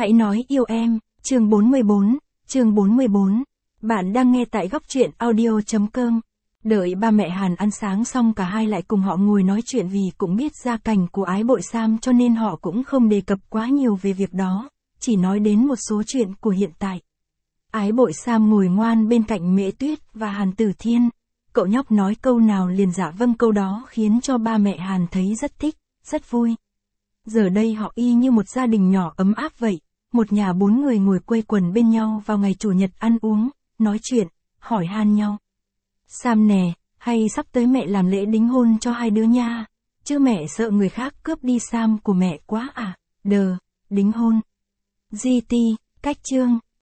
Hãy nói yêu em, chương 44. Bạn đang nghe tại góc truyện audio.com. Đợi ba mẹ Hàn ăn sáng xong cả hai lại cùng họ ngồi nói chuyện vì cũng biết gia cảnh của Ái Bội Sam cho nên họ cũng không đề cập quá nhiều về việc đó, chỉ nói đến một số chuyện của hiện tại. Ái Bội Sam ngồi ngoan bên cạnh Mễ Tuyết và Hàn Tử Thiên. Cậu nhóc nói câu nào liền dạ vâng câu đó khiến cho ba mẹ Hàn thấy rất thích, rất vui. Giờ đây họ y như một gia đình nhỏ ấm áp vậy, một nhà 4 người ngồi quây quần bên nhau vào ngày chủ nhật ăn uống, nói chuyện, hỏi han nhau. Sam nè, hay sắp tới mẹ làm lễ đính hôn cho hai đứa nha, chứ mẹ sợ người khác cướp đi Sam của mẹ quá à, đính hôn. GT, cách chương,